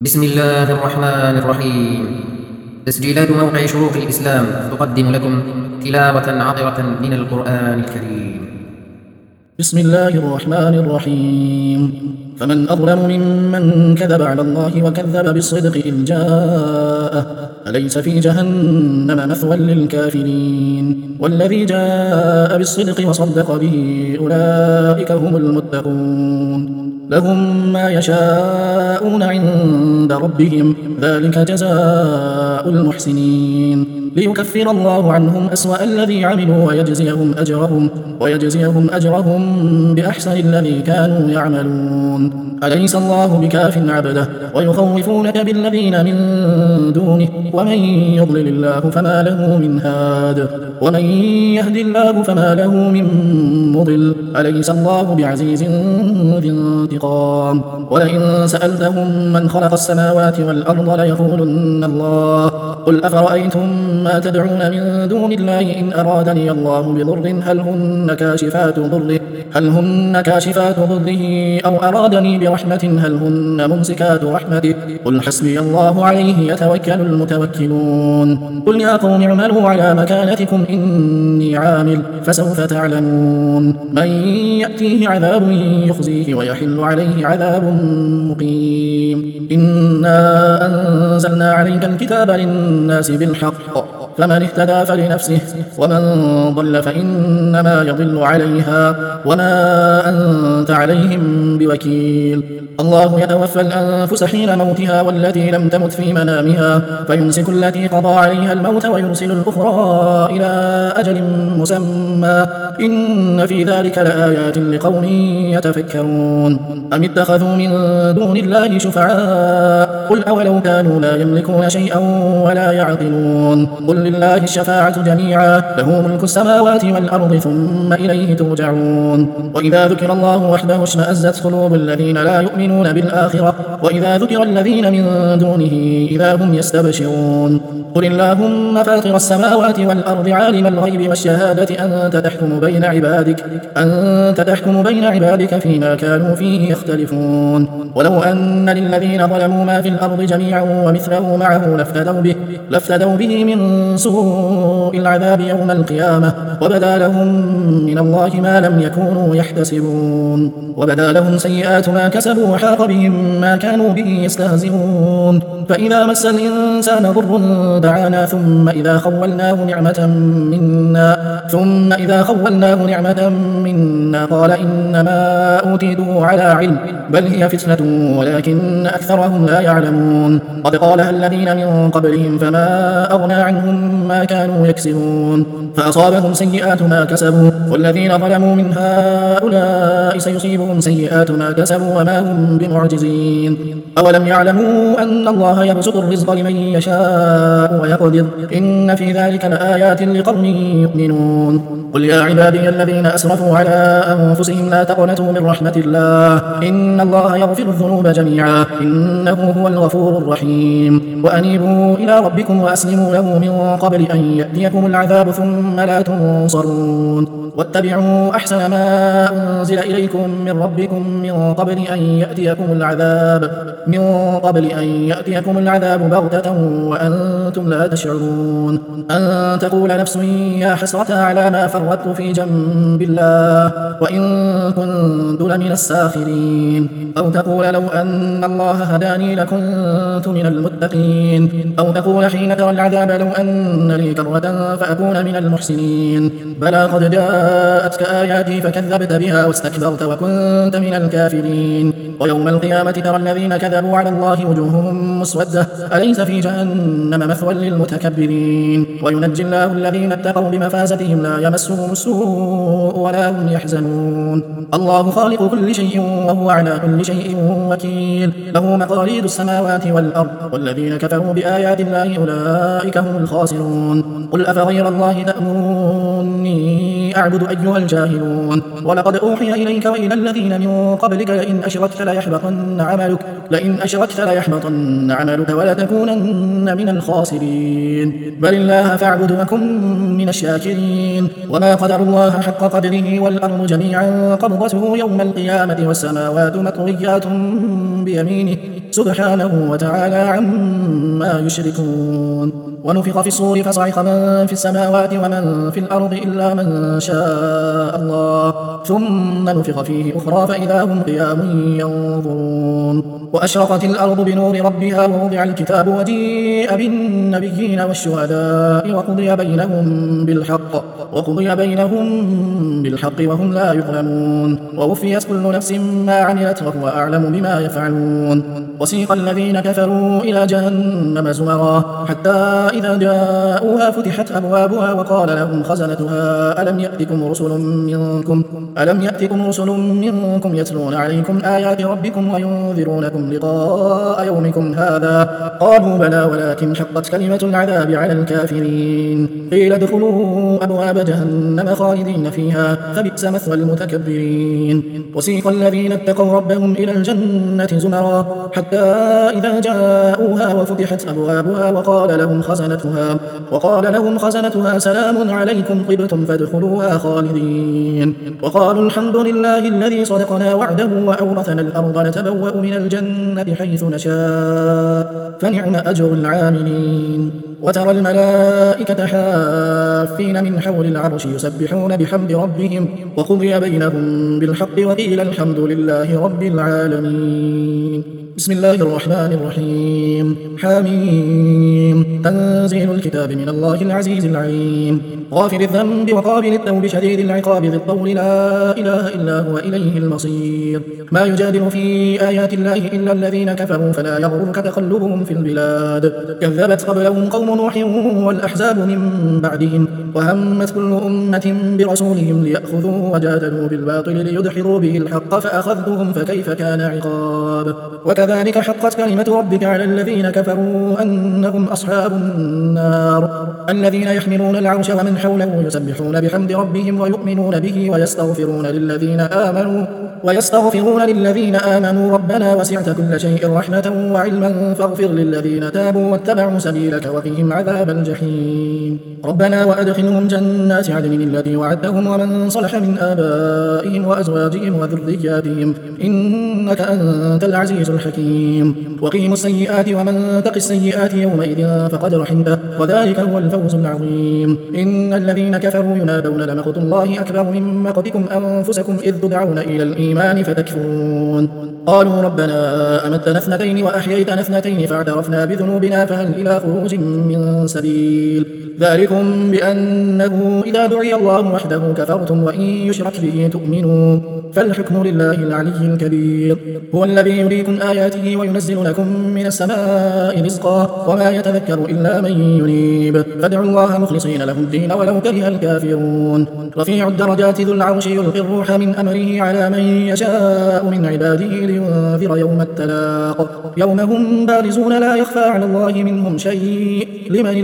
بسم الله الرحمن الرحيم. تسجيلات موقع شروق الإسلام تقدم لكم تلاوة عطرة من القرآن الكريم. بسم الله الرحمن الرحيم. فمن أظلم ممن كذب على الله وكذب بالصدق إذ جاءه أليس في جهنم مثوى للكافرين والذي جاء بالصدق وصدق به أولئك هم المتقون لهم ما يشاءون عند ربهم ذلك جزاء المحسنين ليكفر الله عنهم أسوأ الذي عملوا ويجزيهم أجرهم بأحسن الذي كانوا يعملون أليس الله بكاف عبده ويخوفونك بالذين من دونه ومن يضلل الله فما له من هاد ومن يهد الله فما له من مضل أليس الله بعزيز ذي انتقام ولئن سألتهم من خلق السماوات والأرض ليقولن الله قل أفرأيتم ما تدعون من دون الله إن أرادني الله بضر هل هن كاشفات ضره أو أرادني برحمة هل هن ممسكات رحمته قل حسبي الله عليه يتوكل المتوكلون قل يا قوم اعملوا على مكانتكم إني عامل فسوف تعلمون من يأتيه عذاب يخزيه ويحل عليه عذاب مقيم إنا أنزلنا عليك الكتاب للناس بالحق فمن اهتدى فلنفسه ومن ضل فإنما يضل عليها وما أنت عليهم بوكيل الله يتوفى الأنفس حين موتها والتي لم تمت في منامها فيمسك التي قضى عليها الموت ويرسل الأخرى إلى أجل مسمى إن في ذلك لآيات لقوم يتفكرون أم اتخذوا من دون الله شفعاء قل أولو كانوا لا يملكون شيئا ولا يعقلون قل لله الشفاعة جميعا له ملك السماوات والأرض ثم إليه ترجعون وإذا ذكر الله وحده اشمأزت قلوب الذين لا يؤمنون بالآخرة وإذا ذكر الذين من دونه إذا هم يستبشرون قل اللهم فاطر السماوات والأرض عالم الغيب والشهادة أنت تحكم بين عبادك فيما كانوا فيه يختلفون ولو أن للذين ظلموا ما في الأرض جميعا ومثله معه لافتدوا به من سوء العذاب يوم القيامة وبدا لهم من الله ما لم يكونوا يحتسبون وبدا لهم سيئات ما كسبوا وحاق بهم ما كانوا به يستهزئون فإذا مس الإنسان ضر دعانا ثم إذا خولناه نعمة منا قال إنما أوتيته على علم بل هي فتنة ولكن أكثرهم لا يعلمون قد قالها الذين من قبلهم فما أغنى عنهم ما كانوا يكسبون فأصابهم سيئات ما كسبوا والذين ظلموا من هؤلاء سيصيبهم سيئات ما كسبوا وما هم بمعجزين أولم يعلموا أن الله يبسط الرزق لمن يشاء ويقدر إن في ذلك لآيات لقوم يؤمنون قل يا عبادي الذين أسرفوا على أنفسهم لا تقنطوا من رحمة الله إن الله يغفر الذنوب جميعا إنه هو الغفور الرحيم وأنيبوا إلى ربكم وأسلموا له من قبل أن يأتيكم العذاب ثم لا تنصرون واتبعوا أحسن ما أنزل إليكم من ربكم من قبل أن يأتيكم العذاب بغتة وأنتم لا تشعرون أن تقول نفس يا حسرة على ما فرطت في جنب الله وإن كنت لمن الساخرين أو تقول لو أن الله هداني لكنت من المتقين أو تقول حين ترى العذاب لو أن لي كرة فأكون من المحسنين بلى قد جاءتك آياتي فكذبت بها واستكبرت وكنت من الكافرين ويوم القيامة ترى الذين كذبوا على الله وجوههم مسودة أليس في جهنم مثوى للمتكبرين وينجي الله الذين اتقوا بمفازتهم لا يمسهم السوء ولا هم يحزنون الله خالق كل شيء وهو على كل شيء وكيل له مقاليد السماوات والأرض والذين كفروا بآيات الله أولئك هم الخاسرون قل أفغير الله تأمروني أعبد أيها الجاهلون ولقد أوحي إليك وإلى الذين من قبلك لئن أشركت ليحبطن عملك ولتكونن من الخاسرين بل الله فاعبد وكن من الشاكرين وما قدر الله حق قدره والأرض جميعا قبضته يوم القيامة والسماوات مطويات بيمينه سبحانه وتعالى عما يشركون. ونفخ في الصور فصعق من في السماوات ومن في الأرض إلا من شاء الله، ثم نفخ فيه أخرى فإذا هم قيام ينظرون. وأشرقت الأرض بنور ربها ووضع الكتاب وجيء بالنبيين والشهداء وقضي بينهم بالحق وهم لا يظلمون. ووفيت كل نفس ما عملت وهو أعلم بما يفعلون. وسيق الذين كفروا إلى جهنم زمرا حتى إذا جاءوها فتحت أبوابها وقال لهم خزنتها ألم يأتكم رسل منكم يتلون عليكم آيات ربكم وينذرونكم لقاء يومكم هذا؟ قالوا بلى ولكن حقت كلمة العذاب على الكافرين. قيل ادخلوا أبواب جهنم خالدين فيها فبئس مثوى المتكبرين. وسيق الذين اتقوا ربهم إلى الجنة زمرا حتى إذا جاءوها وفتحت أبوابها وقال لهم خزنتها سلام عليكم طبتم فادخلوها خالدين. وقالوا الحمد لله الذي صدقنا وعده وأورثنا الأرض نتبوأ من الجنة حيث نشاء فنعم أجر العاملين. وترى الملائكة حافين من حول العرش يسبحون بحمد ربهم وقضي بينهم بالحق وقيل الحمد لله رب العالمين. بسم الله الرحمن الرحيم. حميم. تنزيل الكتاب من الله العزيز العليم. غافر الذنب وقابل التوب شديد العقاب ذي الطول لا إله إلا هو إليه المصير. ما يجادل في آيات الله إلا الذين كفروا فلا يغررك تقلبهم في البلاد. كذبت قبلهم قوم نوح والأحزاب من بعدهم وهمت كل أمة برسولهم ليأخذوه وجادلوا بالباطل ليدحضوا به الحق فأخذتهم فكيف كان عقاب. وكذلك حقت كلمة ربك على الذين كفروا أنهم أصحاب النار الذين يحملون العرش ومن حوله يسبحون بحمد ربهم ويؤمنون به ويستغفرون للذين آمنوا ربنا وسعت كل شيء رحمة وعلما فاغفر للذين تابوا واتبعوا سبيلك وقهم عذاب الجحيم. ربنا وأدخلهم جنات عدن التي وعدتهم ومن صلح من آبائهم وأزواجهم وذرياتهم إنك أنت العزيز الحكيم. وقيموا السيئات ومن تق السيئات يومئذ فقد رحمته وذلك هو الفوز العظيم. إن الذين كفروا ينادون لمقت الله أكبر من مقتكم أنفسكم إذ تدعون إلى الإيمان فتكفرون. قالوا ربنا أمتنا اثنتين وأحييتنا اثنتين فاعترفنا بذنوبنا فهل إلى خروج من سبيل. ذلكم بأنه إذا دعي الله وحده كفرتم وإن يشرك به تؤمنوا فالحكم لله العلي الكبير. هو الذي يريكم آياته وينزل لكم من السماء رزقا وما يتذكر إلا من ينيب فادعوا الله مخلصين له الدين ولو كره الكافرون. رفيع الدرجات ذو العرش يلقي الروح من أمره على من يشاء من عباده لينذر يوم التلاق يوم هم بارزون لا يخفى على الله منهم شيء. لمن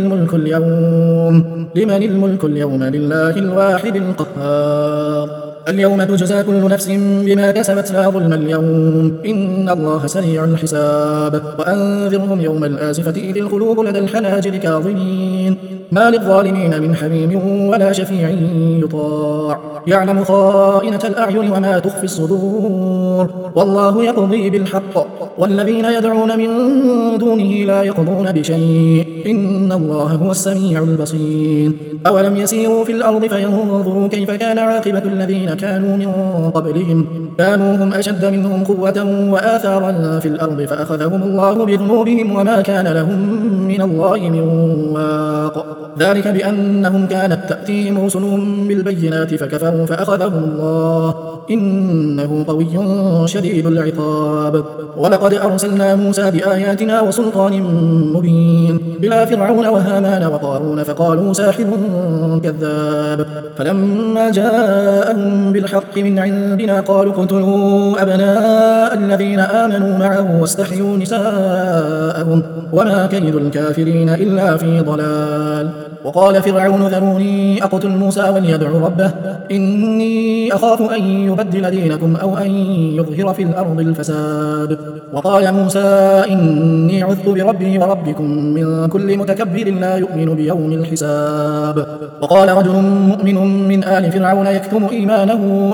الملك اليوم لله الواحد القهار. اليوم تجزى كل نفس بما كسبت لا ظلم اليوم إن الله سريع الحساب. وأنذرهم يوم الآزفة إذ القلوب لدى الحناجر كاظمين ما للظالمين من حميم ولا شفيع يطاع يعلم خائنة الأعين وما تخفي الصدور والله يقضي بالحق والذين يدعون من دونه لا يقضون بشيء إن الله هو السميع البصير. أولم يسيروا في الأرض فينظروا كيف كان عاقبة الذين كانوا من قبلهم كانوا هم أشد منهم قوة وآثارا في الأرض فأخذهم الله بذنوبهم وما كان لهم من الله من واق. ذلك بأنهم كانت تأتيهم رسلهم بالبينات فكفروا فأخذهم الله إنه قوي شديد العقاب. ولقد أرسلنا موسى بآياتنا وسلطان مبين إلى فرعون وهامان وقارون فقالوا ساحر كذاب فلما جاءهم بالحق من عندنا قالوا اقتلوا أبناء الذين آمنوا معه واستحيوا نساءهم وما كيد الكافرين إلا في ضلال. وقال فرعون ذروني أقتل موسى وليدع ربه إني أخاف أن يبدل دينكم أو أن يظهر في الأرض الفساد. وقال موسى إني عذت بربي وربكم من كل متكبر لا يؤمن بيوم الحساب. وقال رجل مؤمن من آل فرعون يكتم إيمانه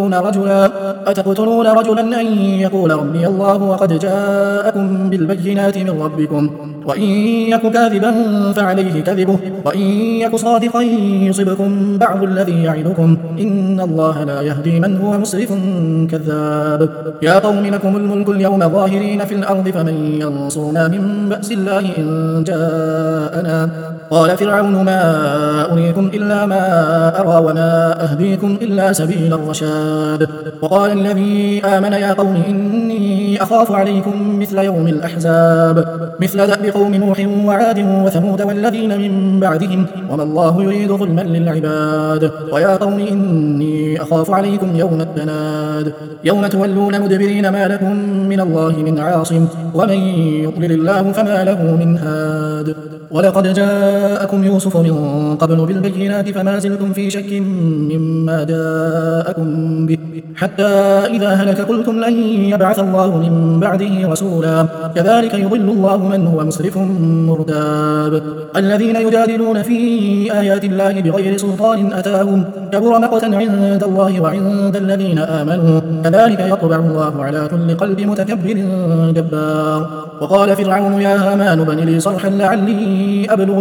أتقتلون رجلا أن يقول ربي الله وقد جاءكم بالبينات من ربكم وإن يك كاذبا فعليه كذبه وإن يك صادقا يصبكم بعض الذي يعدكم إن الله لا يهدي من هو مسرف كذاب. يا قوم لكم الملك اليوم ظاهرين في الأرض فمن ينصرنا من بأس الله إن جاءنا. قال فرعون ما أريكم إلا ما أرى وما أهديكم إلا سبيل الرشاد. وقال الذي آمن يا قوم إني أخاف عليكم مثل يوم الأحزاب مثل دأب قوم نوح وعاد وثمود والذين من بعدهم وما الله يريد ظلما للعباد. ويا قوم إني أخاف عليكم يوم التناد يوم تولون مدبرين ما لكم من الله من عاصم ومن يضلل الله فما له من هاد. ولقد جاءكم يوسف من قبل بالبينات فما زلتم في شك مما جاءكم به حتى إذا هلك قلتم لن يبعث الله من بعده رسولا كذلك يضل الله من هو مسرف مرتاب. الذين يجادلون في آيات الله بغير سلطان أتاهم كبر مقتا عند الله وعند الذين آمنوا كذلك يطبع الله على كل قلب متكبر جبار. وقال فرعون يا هامان بن لي صرحا لعلي أبلغ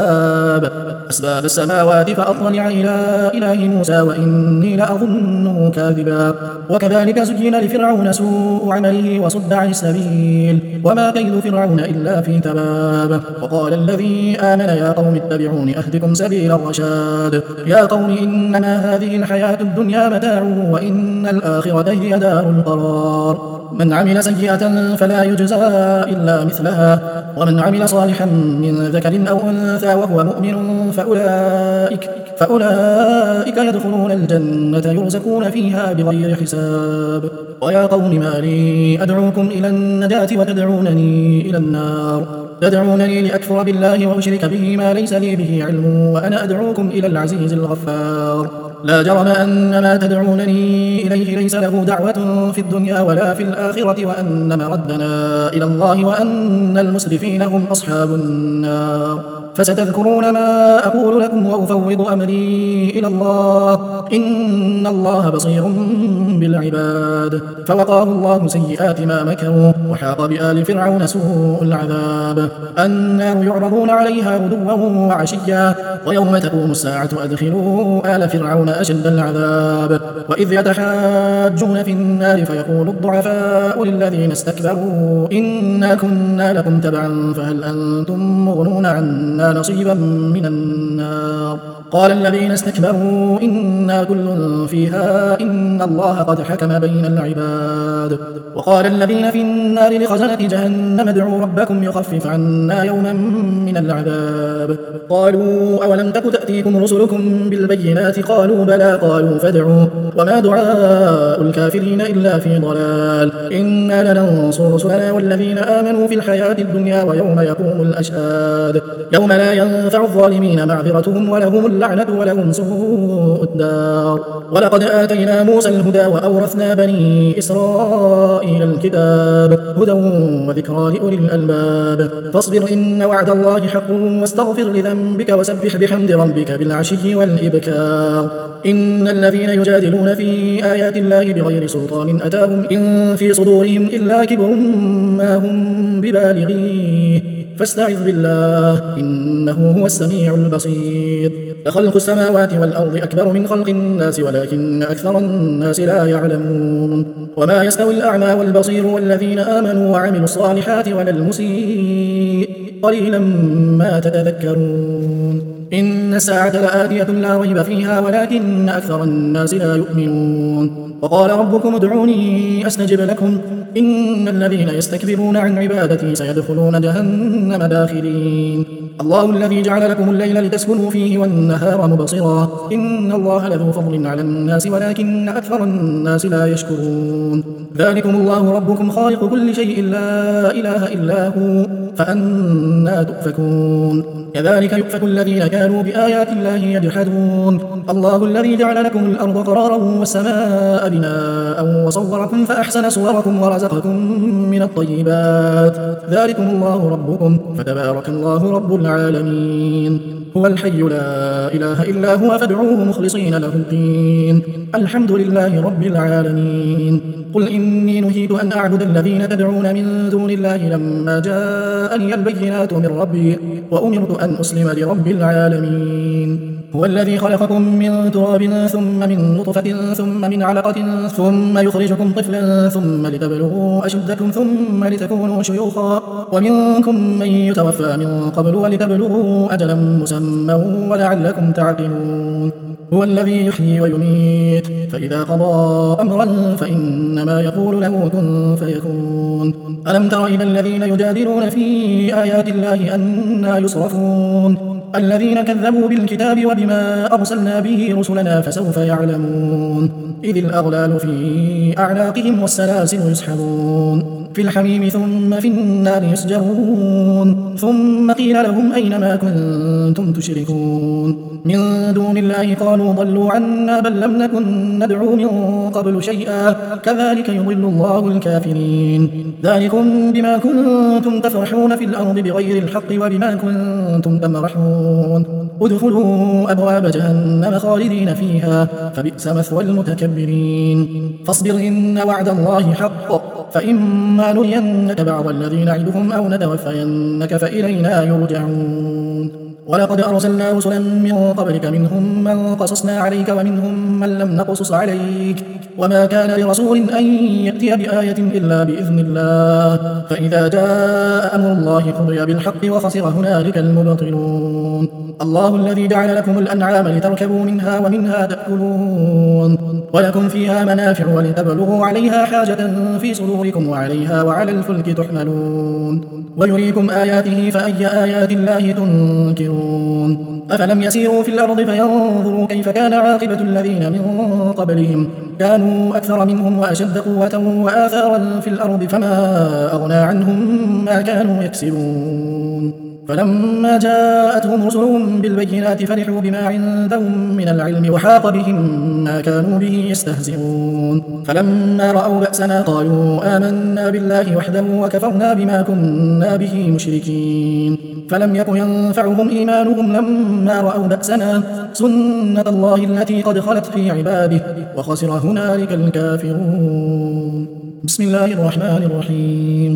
أسباب السماوات فأطلع إلى إله موسى وإني لأظنه كاذبا. وكذلك زين لفرعون سوء عمله وصد عن السبيل وما كيد فرعون إلا في تباب. وقال الذي آمن يا قوم اتبعون أهدكم سبيل الرشاد. يا قوم إنما هذه الحياة الدنيا متاع وإن الآخرة هي دار القرار. من عمل سيئة فلا يجزى إلا مثلها ومن عمل صالحا من ذكر أو أنثى وهو مؤمن فأولئك يدخلون الجنة يرزقون فيها بغير حساب. ويا قوم ما لي أدعوكم إلى النجاة وتدعونني إلى النار. تدعونني لأكفر بالله وأشرك به ما ليس لي به علم وأنا أدعوكم إلى العزيز الغفار. لا جرم أن ما تدعونني إليه ليس له دعوة في الدنيا ولا في الآخرة وأن مردنا إلى الله وأن المسرفين هم أصحاب النار. فستذكرون ما أقول لكم وأفوض أمري إلى الله إن الله بصير بالعباد. فوقاه الله سيئات ما مكروا وحاق بآل فرعون سوء العذاب. النار يعرضون عليها غدوا وعشيا ويوم تقوم الساعة أدخلوا آل فرعون أشد العذاب. وإذ يتحاجون في النار فيقول الضعفاء للذين استكبروا إنا كنا لكم تبعا فهل أنتم مغنون عنا نصيبا من النار. قال الذين استكبروا إنا كل فيها إن الله قد حكم بين العباد. وقال الذين في النار لخزنة جهنم ادعوا ربكم يخفف عنا يوما من العذاب. قالوا أولم تك تأتيكم رسلكم بالبينات قالوا بلى قالوا فادعوا وما دعاء الكافرين إلا في ضلال. إنا لننصر رسلنا والذين آمنوا في الحياة الدنيا ويوم يقوم الأشهاد يوم لا ينفع الظالمين معذرتهم ولهم اللعنة ولهم سوء الدار. ولقد آتينا موسى الهدى وأورثنا بني إسرائيل الكتاب هدى وذكرى لأولي الألباب. فاصبر إن وعد الله حق واستغفر لذنبك وسبح بحمد ربك بالعشي والإبكار. إن الذين يجادلون في آيات الله بغير سلطان أتاهم إن في صدورهم إلا كبر ما هم ببالغيه فاستعذ بالله إنه هو السميع البصير. لخلق السماوات والأرض أكبر من خلق الناس ولكن أكثر الناس لا يعلمون. وما يستوي الأعمى والبصير والذين آمنوا وعملوا الصالحات ولا المسيء قليلا ما تتذكرون. إن الساعة لآتية لا ريب فيها ولكن أكثر الناس لا يؤمنون. وقال ربكم ادعوني أستجب لكم إن الذين يستكبرون عن عبادتي سيدخلون جهنم داخرين. الله الذي جعل لكم الليل لتسكنوا فيه والنهار مبصرا إن الله لذو فضل على الناس ولكن أكثر الناس لا يشكرون. ذلكم الله ربكم خالق كل شيء لا إله إلا هو فأنى تؤفكون. كذلك يؤفك الذين كانوا كانوا بآيات الله يجحدون الله الذي جعل لكم الأرض قرارا والسماء بناء وصوركم فأحسن صوركم ورزقكم من الطيبات ذلكم الله ربكم فتبارك الله رب العالمين هو الحي لا إله إلا هو فادعوه مخلصين له الدين الحمد لله رب العالمين قل إني نهيت أن أعبد الذين تدعون من دون الله لما جاءني البينات من ربي وأمرت أن أسلم لرب العالمين هو الذي خلقكم من تراب ثم من نطفة ثم من علقة ثم يخرجكم طفلا ثم لتبلغوا أشدكم ثم لتكونوا شيوخا ومنكم من يتوفى من قبل ولتبلغوا أجلا مسمى ولعلكم تعقلون هو الذي يحيي ويميت فإذا قضى أمرا فإنما يقول له كن فيكون ألم تر إلى الذين يجادلون في آيات الله أنى يصرفون الذين كذبوا بالكتاب وبما أرسلنا به رسلنا فسوف يعلمون إذ الأغلال في أعناقهم والسلاسل يسحبون في الحميم ثم في النار يسجرون ثم قيل لهم أين ما كنتم تشركون من دون الله قالوا ضلوا عنا بل لم نكن ندعو من قبل شيئا كذلك يضل الله الكافرين ذلكم بما كنتم تفرحون في الأرض بغير الحق وبما كنتم تمرحون ادخلوا أبواب جهنم خالدين فيها فبئس مثوى المتكبرين فاصبر إن وعد الله حق فإما نرينك بعض الذي نعدهم أو نتوفينك فإلينا يرجعون ولقد أرسلنا رسلا من قبلك منهم من قصصنا عليك ومنهم من لم نقصص عليك وما كان لرسول أن يأتي بآية إلا بإذن الله فإذا جاء أمر الله قضي بالحق وخسر هنالك المبطلون الله الذي جعل لكم الأنعام لتركبوا منها ومنها تأكلون ولكم فيها منافع ولتبلغوا عليها حاجة في صدوركم وعليها وعلى الفلك تحملون ويريكم آياته فأي آيات الله تنكرون أفلم يسيروا في الأرض فينظروا كيف كان عاقبة الذين من قبلهم كانوا أكثر منهم وأشد قوة وآثارا في الأرض فما أغنى عنهم ما كانوا يكسبون فلما جاءتهم رسلهم بالبينات فرحوا بما عندهم من العلم وحاق بهم ما كانوا به يستهزئون فلما رأوا بأسنا قالوا آمنا بالله وحده وكفرنا بما كنا به مشركين فلم يكن ينفعهم إيمانهم لما رأوا بأسنا سنة الله التي قد خلت في عباده وخسر هنالك الكافرون بسم الله الرحمن الرحيم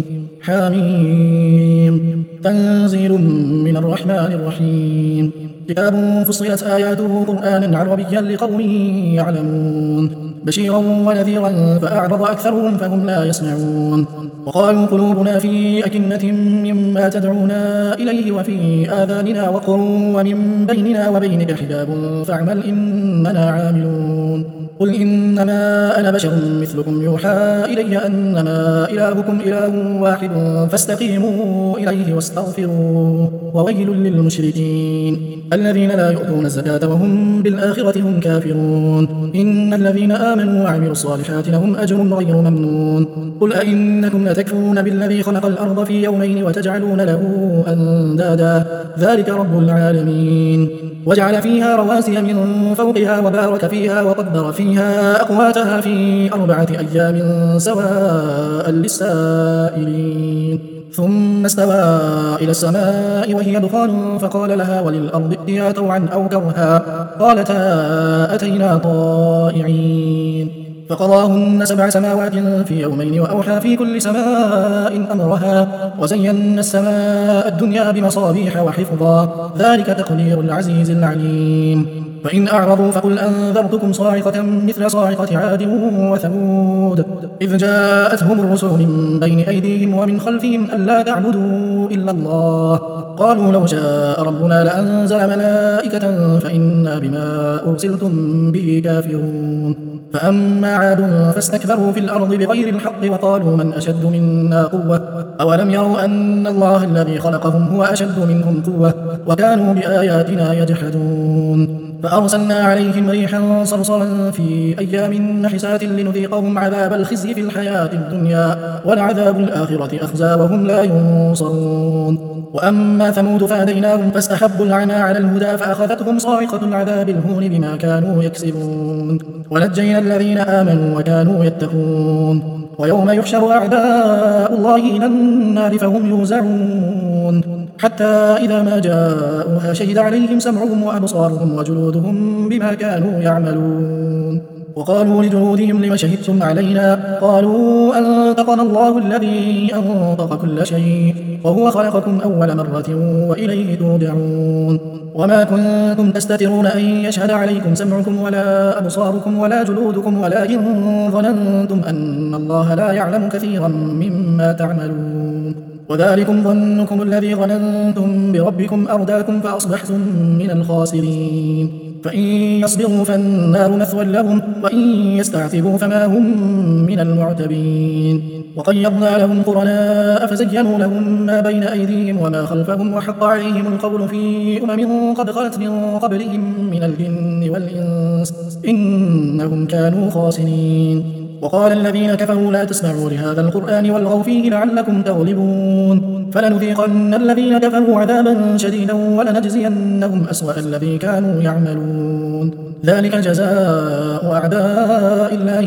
حميم تنزيل من الرحمن الرحيم كتاب فصلت آياته قرآنا عربيا لقوم يعلمون بشيرا ونذيرا فأعرض أكثرهم فهم لا يسمعون وقالوا قلوبنا في أكنة مما تدعونا إليه وفي آذاننا وقر ومن بيننا وبينك حجاب فاعمل إننا عاملون قل إنما أنا بشر مثلكم يوحى إلي أنما إلهكم إله واحد فاستقيموا إليه واستغفروه وويل للمشركين الذين لا يؤتون الزكاة وهم بالآخرة هم كافرون إن الذين آمنوا وعملوا الصالحات لهم أجر غير ممنون قل أئنكم لتكفرون بالذي خلق الأرض في يومين وتجعلون له أندادا ذلك رب العالمين وجعل فيها رواسي من فوقها وبارك فيها وقدر فيها أقواتها في 4 أيام سواء للسائلين ثم استوى إلى السماء وهي دخان فقال لها وللأرض ائتيا طوعا أو كرها قالتا أتينا طائعين فقضاهن 7 سماوات في يومين وأوحى في كل سماء أمرها وزينا السماء الدنيا بمصابيح وحفظا ذلك تقدير العزيز العليم فإن أعرضوا فقل أنذرتكم صاعقة مثل صاعقة عاد وثمود إذ جاءتهم الرسل من بين أيديهم ومن خلفهم ألا تعبدوا إلا الله قالوا لو شاء ربنا لأنزل ملائكة فإنا بما أرسلتم به كافرون فأما عاد فاستكبروا في الأرض بغير الحق وقالوا من أشد منا قوة أولم يروا أن الله الذي خلقهم هو أشد منهم قوة وكانوا بآياتنا يجحدون فأرسلنا عليهم ريحا صرصرا في أيام نحسات لنذيقهم عذاب الخزي في الحياة الدنيا ولعذاب الآخرة أخزى وهم لا ينصرون. وأما ثمود فهديناهم فاستحبوا العمى على الهدى فأخذتهم صاعقة العذاب الهون بما كانوا يكسبون ونجينا الذين آمنوا وكانوا يتقون. ويوم يحشر أعداء الله إلى النار فهم يوزعون حتى إذا ما جاءوها شهد عليهم سمعهم وأبصارهم وجلودهم بما كانوا يعملون. وقالوا لجلودهم لم شهدتم علينا قالوا أنطقنا الله الذي أنطق كل شيء وهو خلقكم أول مرة وإليه ترجعون. وما كنتم تستترون أن يشهد عليكم سمعكم ولا أبصاركم ولا جلودكم ولكن ظننتم أن الله لا يعلم كثيرا مما تعملون. وذلكم ظنكم الذي ظننتم بربكم أرداكم فأصبحتم من الخاسرين. فإن يصبروا فالنار مثوى لهم وإن يستعتبوا فما هم من المعتبين. وقيضنا لهم قرناء فزينوا لهم ما بين أيديهم وما خلفهم وحق عليهم القول في أمم قد خلت من قبلهم من الجن والإنس إنهم كانوا خاسرين. وقال الذين كفروا لا تسمعوا لهذا القرآن والغوا فيه لعلكم تغلبون. فلنذيقن الذين كفروا عذابا شديدا ولنجزينهم أسوأ الذي كانوا يعملون. ذلك جزاء أعداء الله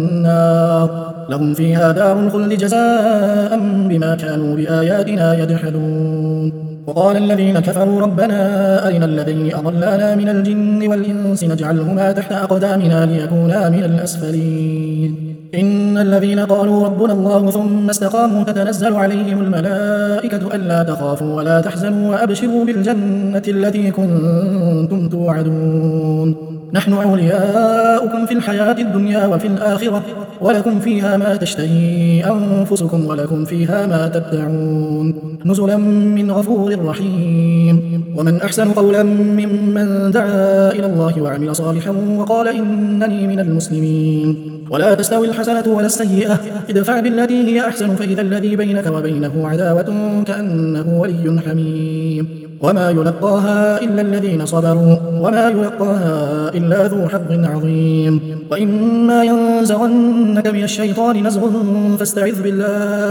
النار لهم فيها دار الخلد جزاء بما كانوا بآياتنا يجحدون. وقال الذين كفروا ربنا أرنا الذين أضلانا من الجن والإنس نجعلهما تحت أقدامنا ليكونا من الأسفلين. إن الذين قالوا ربنا الله ثم استقاموا تتنزل عليهم الملائكة ألا تخافوا ولا تحزنوا وأبشروا بالجنة التي كنتم توعدون. نحن أولياؤكم في الحياة الدنيا وفي الآخرة ولكم فيها ما تشتهي أنفسكم ولكم فيها ما تدعون نزلا من غفور رحيم. ومن أحسن قولا ممن دعا إلى الله وعمل صالحا وقال إنني من المسلمين. ولا تستوي الحسنة ولا السيئة ادفع بالتي هي أحسن فإذا الذي بينك وبينه عداوة كأنه ولي حميم. وما يلقاها إلا الذين صبروا وما يلقاها إلا ذو حظ عظيم. وإما ينزغنك من الشيطان نزغ فاستعذ بالله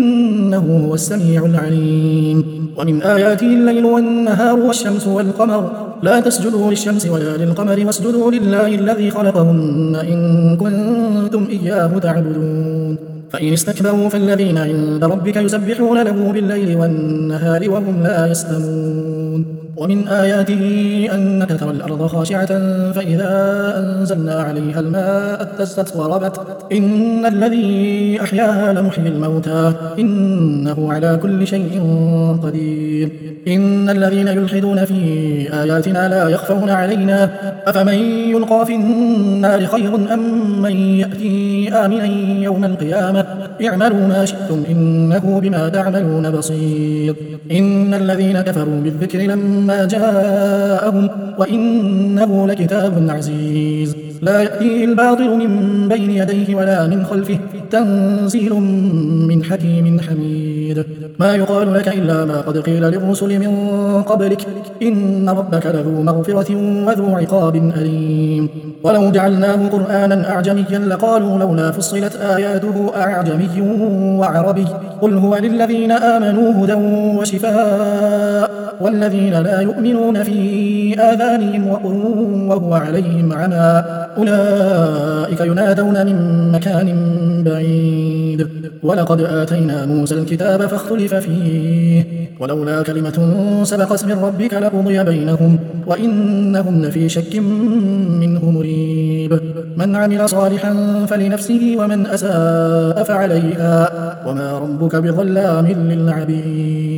إنه هو السميع العليم. ومن آياته الليل والنهار والشمس والقمر لا تسجدوا للشمس ولا للقمر واسجدوا لله الذي خلقهن إن كنتم إياه تعبدون. فإن استكبروا فالذين عند ربك يسبحون له بالليل والنهار وهم لا يسأمون. ومن آياته أنك ترى الأرض خاشعة فإذا أنزلنا عليها الماء اهتزت وربت إن الذي أحياها لمحيي الموتى إنه على كل شيء قدير. إن الذين يلحدون في آياتنا لا يخفون علينا أفمن يلقى في النار خير أم من يأتي آمنا يوم القيامة اعملوا ما شئتم إنه بما تعملون بصير. إن الذين كفروا بالذكر لما جاءهم وإنه لكتاب عزيز لا يأتيه الباطل من بين يديه ولا من خلفه تنزيل من حكيم حميد. ما يقال لك إلا ما قد قيل للرسل من قبلك إن ربك لذو مغفرة وذو عقاب أليم. ولو جعلناه قرآنا أعجميا لقالوا لولا فصلت آياته أعجمي وعربي قل هو للذين آمنوا هدى وشفاء والذين لا يؤمنون في آذانهم وقر وهو عليهم عمى أولئك ينادون من مكان بعيد. ولقد آتينا موسى الكتاب فاختلف فيه ولولا كلمة سبقت من ربك لقضي بينهم وإنهم لفي شك منه مريب. من عمل صالحا فلنفسه ومن أساء فعليها وما ربك بظلام للعبيد.